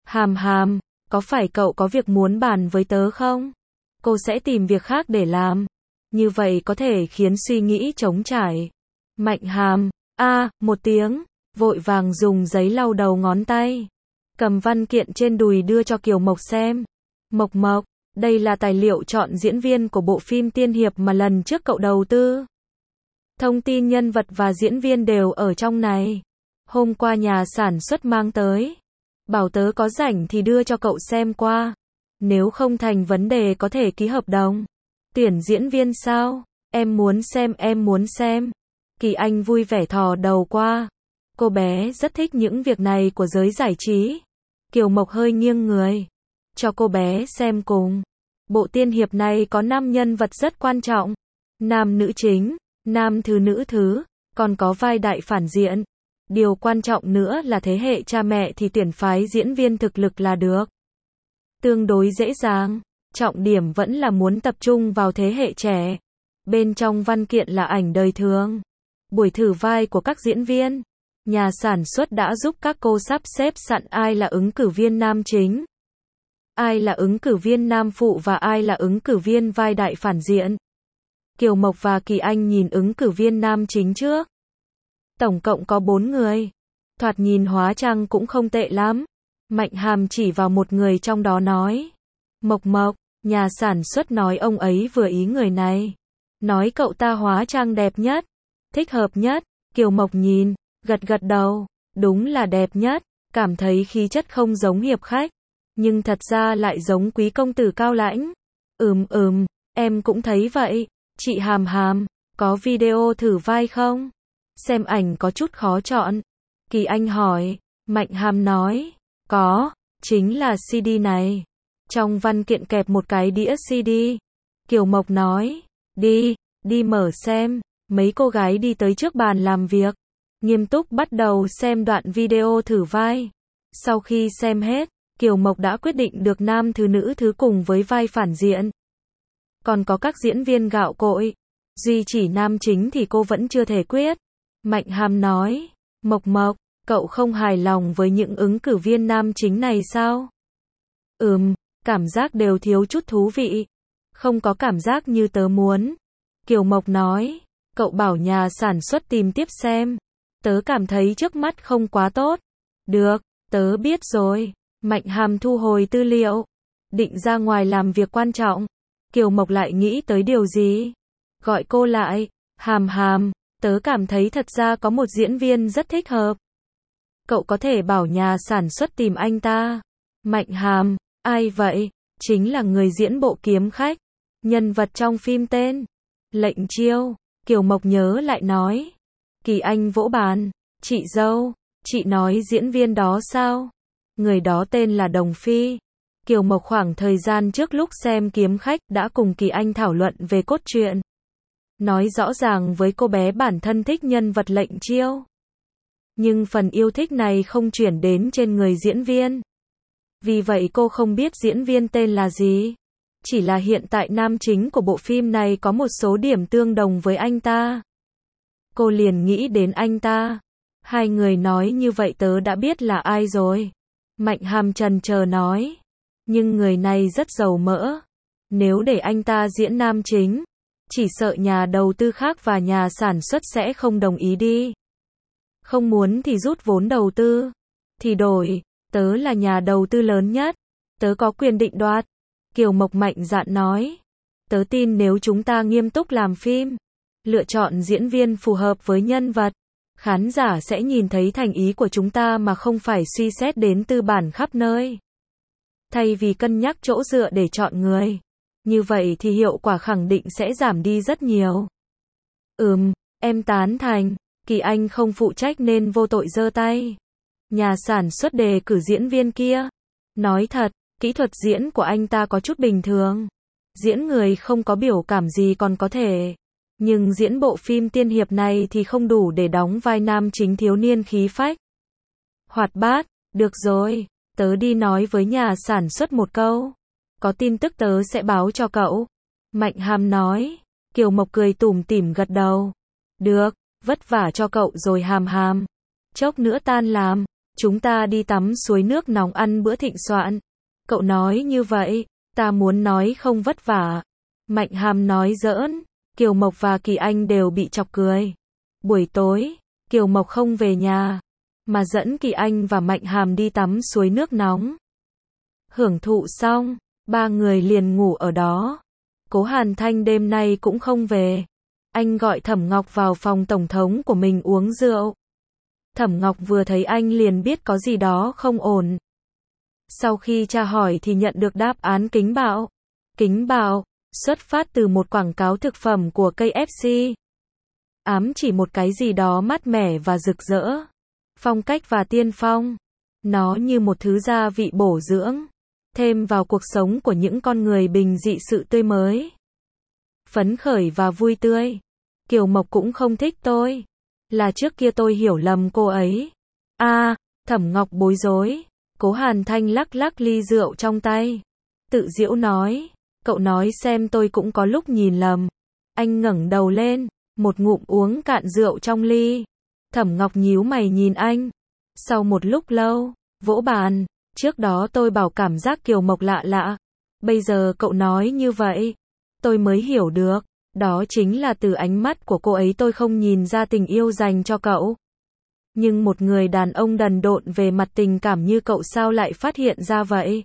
Hàm, có phải cậu có việc muốn bàn với tớ không? Cô sẽ tìm việc khác để làm. Như vậy có thể khiến suy nghĩ trống trải. Mạnh Hàm, một tiếng, vội vàng dùng giấy lau đầu ngón tay. Cầm văn kiện trên đùi đưa cho Kiều Mộc xem. Mộc, đây là tài liệu chọn diễn viên của bộ phim tiên hiệp mà lần trước cậu đầu tư. Thông tin nhân vật và diễn viên đều ở trong này. Hôm qua nhà sản xuất mang tới. Bảo tớ có rảnh thì đưa cho cậu xem qua. Nếu không thành vấn đề có thể ký hợp đồng. Tuyển diễn viên sao? Em muốn xem. Kỳ Anh vui vẻ thò đầu qua. Cô bé rất thích những việc này của giới giải trí. Kiều Mộc hơi nghiêng người. Cho cô bé xem cùng. Bộ tiên hiệp này có 5 nhân vật rất quan trọng. Nam nữ chính, nam thứ nữ thứ, còn có vai đại phản diện. Điều quan trọng nữa là thế hệ cha mẹ thì tuyển phái diễn viên thực lực là được. Tương đối dễ dàng. Trọng điểm vẫn là muốn tập trung vào thế hệ trẻ. Bên trong văn kiện là ảnh đời thường. Buổi thử vai của các diễn viên. Nhà sản xuất đã giúp các cô sắp xếp sẵn ai là ứng cử viên nam chính, ai là ứng cử viên nam phụ và ai là ứng cử viên vai đại phản diện. Kiều Mộc và Kỳ Anh nhìn ứng cử viên nam chính trước. Tổng cộng có 4 người. Thoạt nhìn hóa trang cũng không tệ lắm. Mạnh Hàm chỉ vào một người trong đó nói. Mộc, nhà sản xuất nói ông ấy vừa ý người này. Nói cậu ta hóa trang đẹp nhất, thích hợp nhất. Kiều Mộc nhìn, gật đầu. Đúng là đẹp nhất, cảm thấy khí chất không giống hiệp khách, nhưng thật ra lại giống quý công tử cao lãnh. Em cũng thấy vậy. Chị Hàm, có video thử vai không? Xem ảnh có chút khó chọn. Kỳ Anh hỏi. Mạnh Hàm nói. Có, chính là CD này. Trong văn kiện kẹp một cái đĩa CD. Kiều Mộc nói. Đi mở xem. Mấy cô gái đi tới trước bàn làm việc. Nghiêm túc bắt đầu xem đoạn video thử vai. Sau khi xem hết, Kiều Mộc đã quyết định được nam thứ nữ thứ cùng với vai phản diện. Còn có các diễn viên gạo cội. Duy chỉ nam chính thì cô vẫn chưa thể quyết. Mạnh Hàm nói. Mộc, cậu không hài lòng với những ứng cử viên nam chính này sao? Cảm giác đều thiếu chút thú vị. Không có cảm giác như tớ muốn. Kiều Mộc nói. Cậu bảo nhà sản xuất tìm tiếp xem. Tớ cảm thấy trước mắt không quá tốt. Được, tớ biết rồi. Mạnh Hàm thu hồi tư liệu. Định ra ngoài làm việc quan trọng. Kiều Mộc lại nghĩ tới điều gì? Gọi cô lại. Hàm, tớ cảm thấy thật ra có một diễn viên rất thích hợp. Cậu có thể bảo nhà sản xuất tìm anh ta. Mạnh Hàm, ai vậy? Chính là người diễn bộ Kiếm Khách. Nhân vật trong phim tên Lệnh Chiêu. Kiều Mộc nhớ lại nói. Kỳ Anh vỗ bàn. Chị dâu, chị nói diễn viên đó sao? Người đó tên là Đồng Phi. Kiều Mộc khoảng thời gian trước lúc xem Kiếm Khách đã cùng Kỳ Anh thảo luận về cốt truyện. Nói rõ ràng với cô bé bản thân thích nhân vật Lệnh Chiêu. Nhưng phần yêu thích này không chuyển đến trên người diễn viên. Vì vậy cô không biết diễn viên tên là gì. Chỉ là hiện tại nam chính của bộ phim này có một số điểm tương đồng với anh ta. Cô liền nghĩ đến anh ta. Hai người nói như vậy tớ đã biết là ai rồi. Mạnh Hàm chần chờ nói. Nhưng người này rất giàu mỡ. Nếu để anh ta diễn nam chính, chỉ sợ nhà đầu tư khác và nhà sản xuất sẽ không đồng ý đi. Không muốn thì rút vốn đầu tư. Thì đổi, tớ là nhà đầu tư lớn nhất. Tớ có quyền định đoạt. Kiều Mộc mạnh dạn nói. Tớ tin nếu chúng ta nghiêm túc làm phim, lựa chọn diễn viên phù hợp với nhân vật, khán giả sẽ nhìn thấy thành ý của chúng ta mà không phải suy xét đến tư bản khắp nơi. Thay vì cân nhắc chỗ dựa để chọn người. Như vậy thì hiệu quả khẳng định sẽ giảm đi rất nhiều. Em tán thành. Kỳ Anh không phụ trách nên vô tội giơ tay. Nhà sản xuất đề cử diễn viên kia. Nói thật, kỹ thuật diễn của anh ta có chút bình thường. Diễn người không có biểu cảm gì còn có thể. Nhưng diễn bộ phim tiên hiệp này thì không đủ để đóng vai nam chính thiếu niên khí phách. Hoạt bát, được rồi, tớ đi nói với nhà sản xuất một câu. Có tin tức tớ sẽ báo cho cậu. Mạnh Hàm nói. Kiều Mộc cười tủm tỉm gật đầu. Được, vất vả cho cậu rồi Hàm Hàm. Chốc nữa tan làm, chúng ta đi tắm suối nước nóng ăn bữa thịnh soạn. Cậu nói như vậy, ta muốn nói không vất vả. Mạnh Hàm nói giỡn. Kiều Mộc và Kỳ Anh đều bị chọc cười. Buổi tối, Kiều Mộc không về nhà, mà dẫn Kỳ Anh và Mạnh Hàm đi tắm suối nước nóng. Hưởng thụ xong, ba người liền ngủ ở đó. Cố Hàn Thanh đêm nay cũng không về. Anh gọi Thẩm Ngọc vào phòng tổng thống của mình uống rượu. Thẩm Ngọc vừa thấy anh liền biết có gì đó không ổn. Sau khi tra hỏi thì nhận được đáp án kính bạo. Kính bạo, xuất phát từ một quảng cáo thực phẩm của KFC. Ám chỉ một cái gì đó mát mẻ và rực rỡ. Phong cách và tiên phong. Nó như một thứ gia vị bổ dưỡng. Thêm vào cuộc sống của những con người bình dị sự tươi mới. Phấn khởi và vui tươi. Kiều Mộc cũng không thích tôi. Là trước kia tôi hiểu lầm cô ấy. Thẩm Ngọc bối rối. Cố Hàn Thanh lắc lắc ly rượu trong tay. Tự giễu nói. Cậu nói xem tôi cũng có lúc nhìn lầm. Anh ngẩng đầu lên. Một ngụm uống cạn rượu trong ly. Thẩm Ngọc nhíu mày nhìn anh. Sau một lúc lâu, vỗ bàn. Trước đó tôi bảo cảm giác Kiều Mộc lạ lạ. Bây giờ cậu nói như vậy. Tôi mới hiểu được. Đó chính là từ ánh mắt của cô ấy tôi không nhìn ra tình yêu dành cho cậu. Nhưng một người đàn ông đần độn về mặt tình cảm như cậu sao lại phát hiện ra vậy?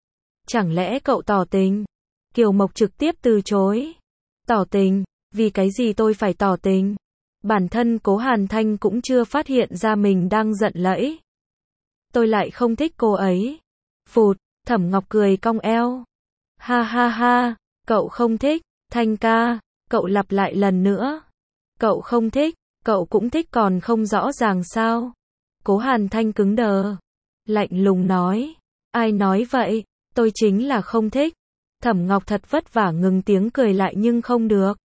Chẳng lẽ cậu tỏ tình? Kiều Mộc trực tiếp từ chối. Tỏ tình? Vì cái gì tôi phải tỏ tình? Bản thân Cố Hàn Thanh cũng chưa phát hiện ra mình đang giận lẫy. Tôi lại không thích cô ấy. Phụt, Thẩm Ngọc cười cong eo. Ha ha ha, cậu không thích, Thanh ca, cậu lặp lại lần nữa. Cậu không thích, cậu cũng thích còn không rõ ràng sao? Cố Hàn Thanh cứng đờ. Lạnh lùng nói. Ai nói vậy, tôi chính là không thích. Thẩm Ngọc thật vất vả ngừng tiếng cười lại nhưng không được.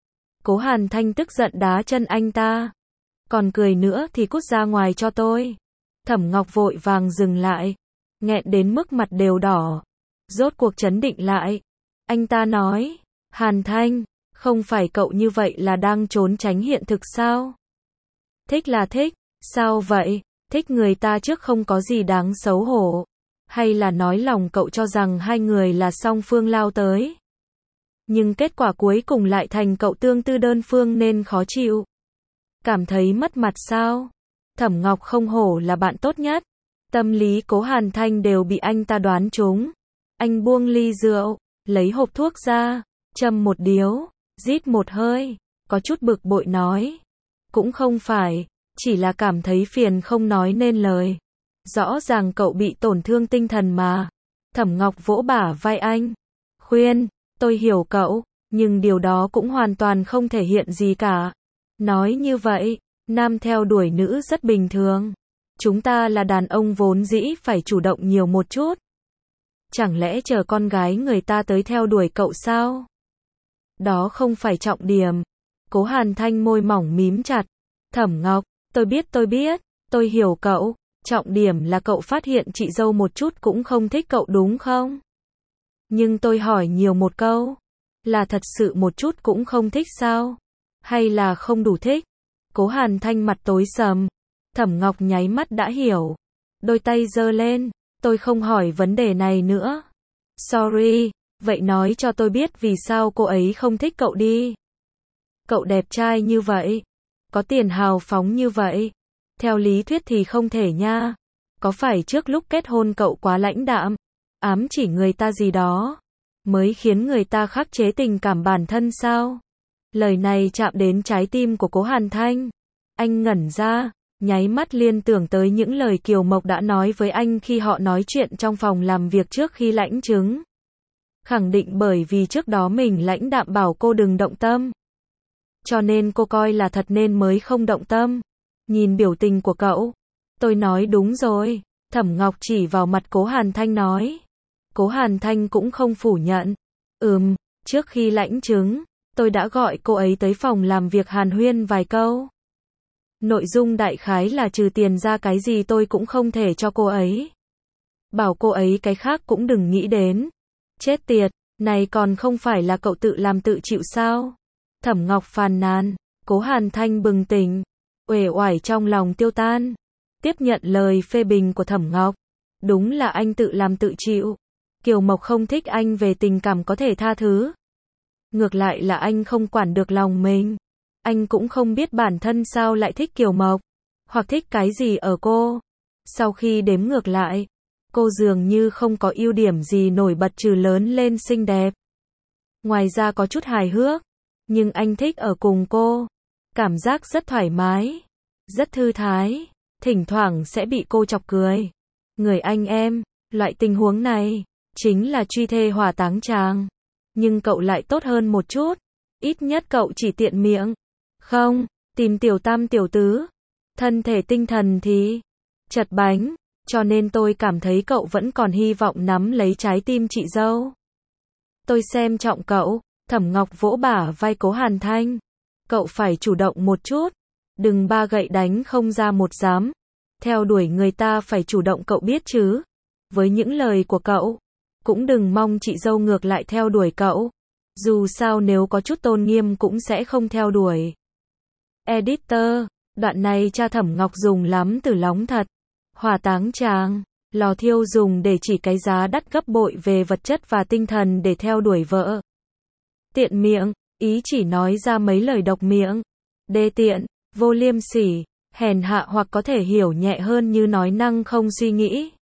Cố Hàn Thanh tức giận đá chân anh ta. Còn cười nữa thì cút ra ngoài cho tôi. Thẩm Ngọc vội vàng dừng lại. Nghẹn đến mức mặt đều đỏ. Rốt cuộc trấn định lại. Anh ta nói. Hàn Thanh, không phải cậu như vậy là đang trốn tránh hiện thực sao? Thích là thích. Sao vậy? Thích người ta trước không có gì đáng xấu hổ. Hay là nói lòng cậu cho rằng hai người là song phương lao tới. Nhưng kết quả cuối cùng lại thành cậu tương tư đơn phương nên khó chịu. Cảm thấy mất mặt sao? Thẩm Ngọc không hổ là bạn tốt nhất. Tâm lý Cố Hàn Thanh đều bị anh ta đoán trúng. Anh buông ly rượu, lấy hộp thuốc ra, châm một điếu, rít một hơi, có chút bực bội nói. Cũng không phải, chỉ là cảm thấy phiền không nói nên lời. Rõ ràng cậu bị tổn thương tinh thần mà. Thẩm Ngọc vỗ bả vai anh. Khuyên, tôi hiểu cậu, nhưng điều đó cũng hoàn toàn không thể hiện gì cả. Nói như vậy, nam theo đuổi nữ rất bình thường. Chúng ta là đàn ông vốn dĩ phải chủ động nhiều một chút. Chẳng lẽ chờ con gái người ta tới theo đuổi cậu sao? Đó không phải trọng điểm. Cố Hàn Thanh môi mỏng mím chặt. Thẩm Ngọc, tôi biết, Tôi hiểu cậu, trọng điểm là cậu phát hiện chị dâu một chút cũng không thích cậu đúng không? Nhưng tôi hỏi nhiều một câu, là thật sự một chút cũng không thích sao? Hay là không đủ thích? Cố Hàn Thanh mặt tối sầm. Thẩm Ngọc nháy mắt đã hiểu. Đôi tay giơ lên, tôi không hỏi vấn đề này nữa. Sorry, vậy nói cho tôi biết vì sao cô ấy không thích cậu đi. Cậu đẹp trai như vậy, có tiền hào phóng như vậy. Theo lý thuyết thì không thể nha. Có phải trước lúc kết hôn cậu quá lãnh đạm, ám chỉ người ta gì đó, mới khiến người ta khắc chế tình cảm bản thân sao? Lời này chạm đến trái tim của Cố Hàn Thanh. Anh ngẩn ra, nháy mắt liên tưởng tới những lời Kiều Mộc đã nói với anh khi họ nói chuyện trong phòng làm việc trước khi lãnh chứng. Khẳng định bởi vì trước đó mình lãnh đạm bảo cô đừng động tâm. Cho nên cô coi là thật nên mới không động tâm. Nhìn biểu tình của cậu, tôi nói đúng rồi. Thẩm Ngọc chỉ vào mặt Cố Hàn Thanh nói. Cố Hàn Thanh cũng không phủ nhận. Trước khi lãnh chứng, tôi đã gọi cô ấy tới phòng làm việc hàn huyên vài câu. Nội dung đại khái là trừ tiền ra cái gì tôi cũng không thể cho cô ấy. Bảo cô ấy cái khác cũng đừng nghĩ đến. Chết tiệt, này còn không phải là cậu tự làm tự chịu sao? Thẩm Ngọc phàn nàn. Cố Hàn Thanh bừng tỉnh, uể oải trong lòng tiêu tan. Tiếp nhận lời phê bình của Thẩm Ngọc. Đúng là anh tự làm tự chịu. Kiều Mộc không thích anh về tình cảm có thể tha thứ. Ngược lại là anh không quản được lòng mình. Anh cũng không biết bản thân sao lại thích Kiều Mộc, hoặc thích cái gì ở cô. Sau khi đếm ngược lại, cô dường như không có ưu điểm gì nổi bật trừ lớn lên xinh đẹp. Ngoài ra có chút hài hước, nhưng anh thích ở cùng cô. Cảm giác rất thoải mái, rất thư thái, thỉnh thoảng sẽ bị cô chọc cười. Người anh em, loại tình huống này, chính là truy thê hỏa táng chàng. Nhưng cậu lại tốt hơn một chút, ít nhất cậu chỉ tiện miệng. Không, tìm tiểu tam tiểu tứ. Thân thể tinh thần thì chật bánh, cho nên tôi cảm thấy cậu vẫn còn hy vọng nắm lấy trái tim chị dâu. Tôi xem trọng cậu. Thẩm Ngọc vỗ bả vai Cố Hàn Thanh. Cậu phải chủ động một chút, đừng ba gậy đánh không ra một dám. Theo đuổi người ta phải chủ động cậu biết chứ. Với những lời của cậu, cũng đừng mong chị dâu ngược lại theo đuổi cậu. Dù sao nếu có chút tôn nghiêm cũng sẽ không theo đuổi. Editor, đoạn này cha Thẩm Ngọc dùng lắm từ lóng thật. Hỏa táng chàng, lò thiêu dùng để chỉ cái giá đắt gấp bội về vật chất và tinh thần để theo đuổi vợ. Tiện miệng, ý chỉ nói ra mấy lời độc miệng. Đê tiện, vô liêm sỉ, hèn hạ hoặc có thể hiểu nhẹ hơn như nói năng không suy nghĩ.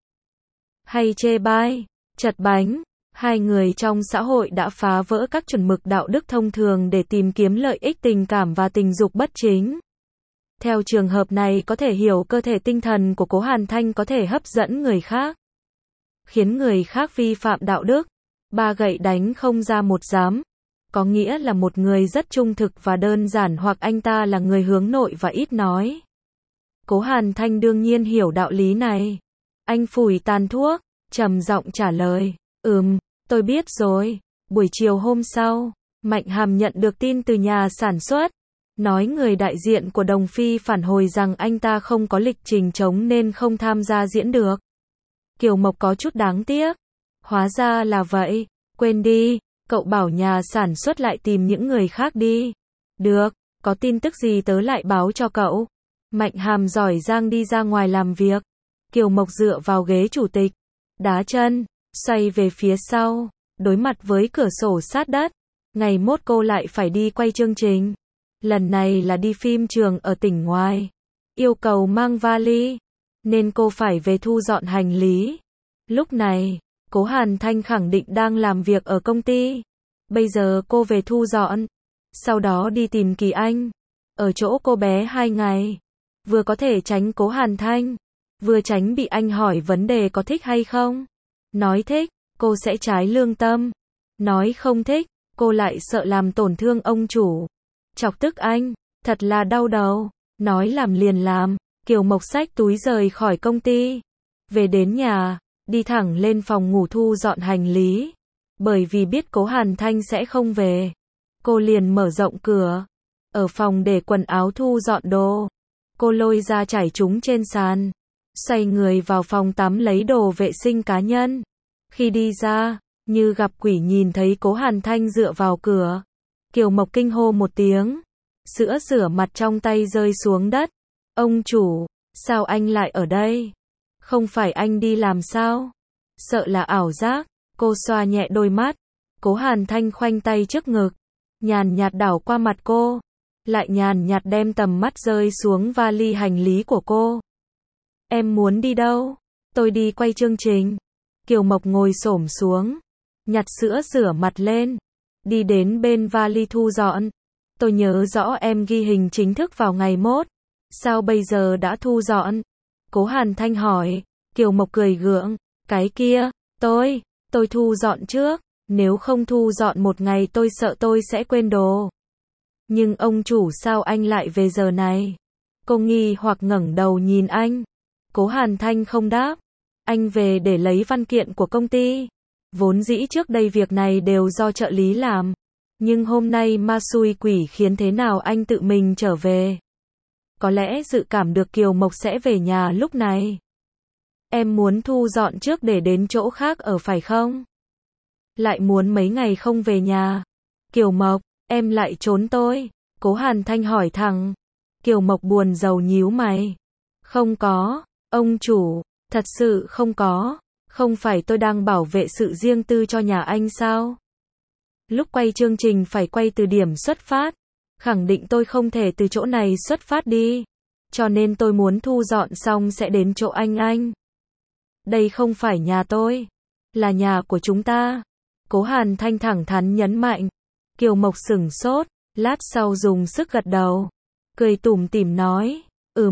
Hay chê bai, chật bánh. Hai người trong xã hội đã phá vỡ các chuẩn mực đạo đức thông thường để tìm kiếm lợi ích tình cảm và tình dục bất chính. Theo trường hợp này có thể hiểu cơ thể tinh thần của Cố Hàn Thanh có thể hấp dẫn người khác, khiến người khác vi phạm đạo đức. Ba gậy đánh không ra một dám, có nghĩa là một người rất trung thực và đơn giản hoặc anh ta là người hướng nội và ít nói. Cố Hàn Thanh đương nhiên hiểu đạo lý này. Anh phủi tàn thuốc, trầm giọng trả lời, tôi biết rồi. Buổi chiều hôm sau, Mạnh Hàm nhận được tin từ nhà sản xuất, nói người đại diện của Đồng Phi phản hồi rằng anh ta không có lịch trình trống nên không tham gia diễn được. Kiều Mộc có chút đáng tiếc. Hóa ra là vậy, quên đi, cậu bảo nhà sản xuất lại tìm những người khác đi. Được, có tin tức gì tớ lại báo cho cậu. Mạnh Hàm giỏi giang đi ra ngoài làm việc. Kiều Mộc dựa vào ghế chủ tịch, đá chân, xoay về phía sau, đối mặt với cửa sổ sát đất. Ngày mốt cô lại phải đi quay chương trình. Lần này là đi phim trường ở tỉnh ngoài. Yêu cầu mang vali, nên cô phải về thu dọn hành lý. Lúc này, Cố Hàn Thanh khẳng định đang làm việc ở công ty. Bây giờ cô về thu dọn, sau đó đi tìm Kỳ Anh, ở chỗ cô bé 2 ngày. Vừa có thể tránh Cố Hàn Thanh, vừa tránh bị anh hỏi vấn đề có thích hay không. Nói thích, cô sẽ trái lương tâm. Nói không thích, cô lại sợ làm tổn thương ông chủ. Chọc tức anh, thật là đau đầu. Nói làm liền làm. Kiều Mộc xách túi rời khỏi công ty. Về đến nhà, đi thẳng lên phòng ngủ thu dọn hành lý. Bởi vì biết Cố Hàn Thanh sẽ không về, cô liền mở rộng cửa. Ở phòng để quần áo thu dọn đồ. Cô lôi ra trải chúng trên sàn. Xoay người vào phòng tắm lấy đồ vệ sinh cá nhân. Khi đi ra, như gặp quỷ nhìn thấy Cố Hàn Thanh dựa vào cửa. Kiều Mộc kinh hô một tiếng. Sữa rửa mặt trong tay rơi xuống đất. Ông chủ, sao anh lại ở đây? Không phải anh đi làm sao? Sợ là ảo giác. Cô xoa nhẹ đôi mắt. Cố Hàn Thanh khoanh tay trước ngực. Nhàn nhạt đảo qua mặt cô. Lại nhàn nhạt đem tầm mắt rơi xuống vali hành lý của cô. Em muốn đi đâu? Tôi đi quay chương trình. Kiều Mộc ngồi xổm xuống. Nhặt sữa rửa mặt lên. Đi đến bên vali thu dọn. Tôi nhớ rõ em ghi hình chính thức vào ngày mốt. Sao bây giờ đã thu dọn? Cố Hàn Thanh hỏi. Kiều Mộc cười gượng. Cái kia, tôi thu dọn trước. Nếu không thu dọn một ngày tôi sợ tôi sẽ quên đồ. Nhưng ông chủ sao anh lại về giờ này? Cô nghi hoặc ngẩng đầu nhìn anh. Cố Hàn Thanh không đáp. Anh về để lấy văn kiện của công ty. Vốn dĩ trước đây việc này đều do trợ lý làm. Nhưng hôm nay ma xui quỷ khiến thế nào anh tự mình trở về. Có lẽ dự cảm được Kiều Mộc sẽ về nhà lúc này. Em muốn thu dọn trước để đến chỗ khác ở phải không? Lại muốn mấy ngày không về nhà. Kiều Mộc, em lại trốn tôi. Cố Hàn Thanh hỏi thẳng. Kiều Mộc buồn rầu nhíu mày. Không có, ông chủ, thật sự không có. Không phải tôi đang bảo vệ sự riêng tư cho nhà anh sao? Lúc quay chương trình phải quay từ điểm xuất phát. Khẳng định tôi không thể từ chỗ này xuất phát đi. Cho nên tôi muốn thu dọn xong sẽ đến chỗ anh. Đây không phải nhà tôi. Là nhà của chúng ta. Cố Hàn Thanh thẳng thắn nhấn mạnh. Kiều Mộc sửng sốt. Lát sau dùng sức gật đầu. Cười tủm tỉm nói.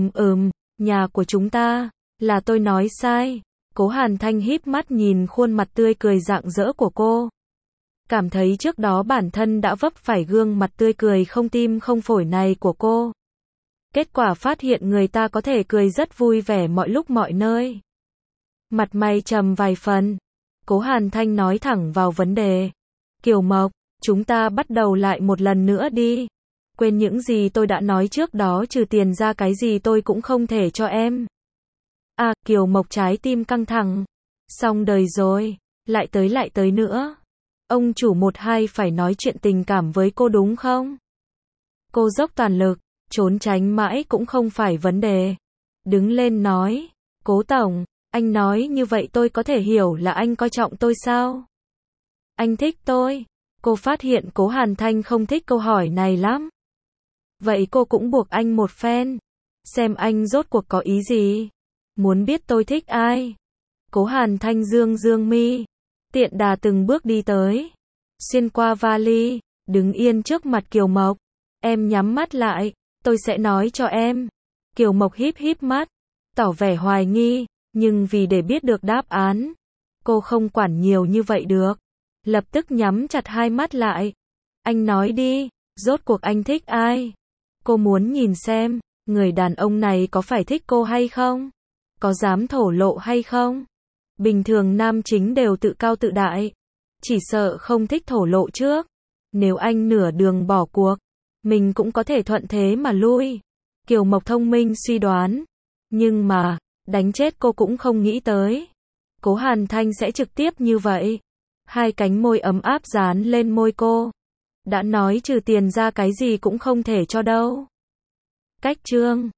Nhà của chúng ta. Là tôi nói sai. Cố Hàn Thanh híp mắt nhìn khuôn mặt tươi cười rạng rỡ của cô. Cảm thấy trước đó bản thân đã vấp phải gương mặt tươi cười không tim không phổi này của cô. Kết quả phát hiện người ta có thể cười rất vui vẻ mọi lúc mọi nơi. Mặt mày trầm vài phần. Cố Hàn Thanh nói thẳng vào vấn đề. Kiều Mộc, chúng ta bắt đầu lại một lần nữa đi. Quên những gì tôi đã nói trước đó, trừ tiền ra cái gì tôi cũng không thể cho em. À, Kiều Mộc trái tim căng thẳng. Xong đời rồi, lại tới nữa. Ông chủ 12 phải nói chuyện tình cảm với cô đúng không? Cô dốc toàn lực, trốn tránh mãi cũng không phải vấn đề. Đứng lên nói, Cố tổng, anh nói như vậy tôi có thể hiểu là anh coi trọng tôi sao? Anh thích tôi. Cô phát hiện Cố Hàn Thanh không thích câu hỏi này lắm. Vậy cô cũng buộc anh một phen. Xem anh rốt cuộc có ý gì? Muốn biết tôi thích ai? Cố Hàn Thanh dương mi. Tiện đà từng bước đi tới. Xuyên qua vali. Đứng yên trước mặt Kiều Mộc. Em nhắm mắt lại. Tôi sẽ nói cho em. Kiều Mộc híp mắt. Tỏ vẻ hoài nghi. Nhưng vì để biết được đáp án. Cô không quản nhiều như vậy được. Lập tức nhắm chặt hai mắt lại. Anh nói đi. Rốt cuộc anh thích ai? Cô muốn nhìn xem. Người đàn ông này có phải thích cô hay không? Có dám thổ lộ hay không? Bình thường nam chính đều tự cao tự đại. Chỉ sợ không thích thổ lộ trước. Nếu anh nửa đường bỏ cuộc, mình cũng có thể thuận thế mà lui. Kiều Mộc thông minh suy đoán. Nhưng mà, đánh chết cô cũng không nghĩ tới. Cố Hàn Thanh sẽ trực tiếp như vậy. Hai cánh môi ấm áp dán lên môi cô. Đã nói trừ tiền ra cái gì cũng không thể cho đâu. Cách chương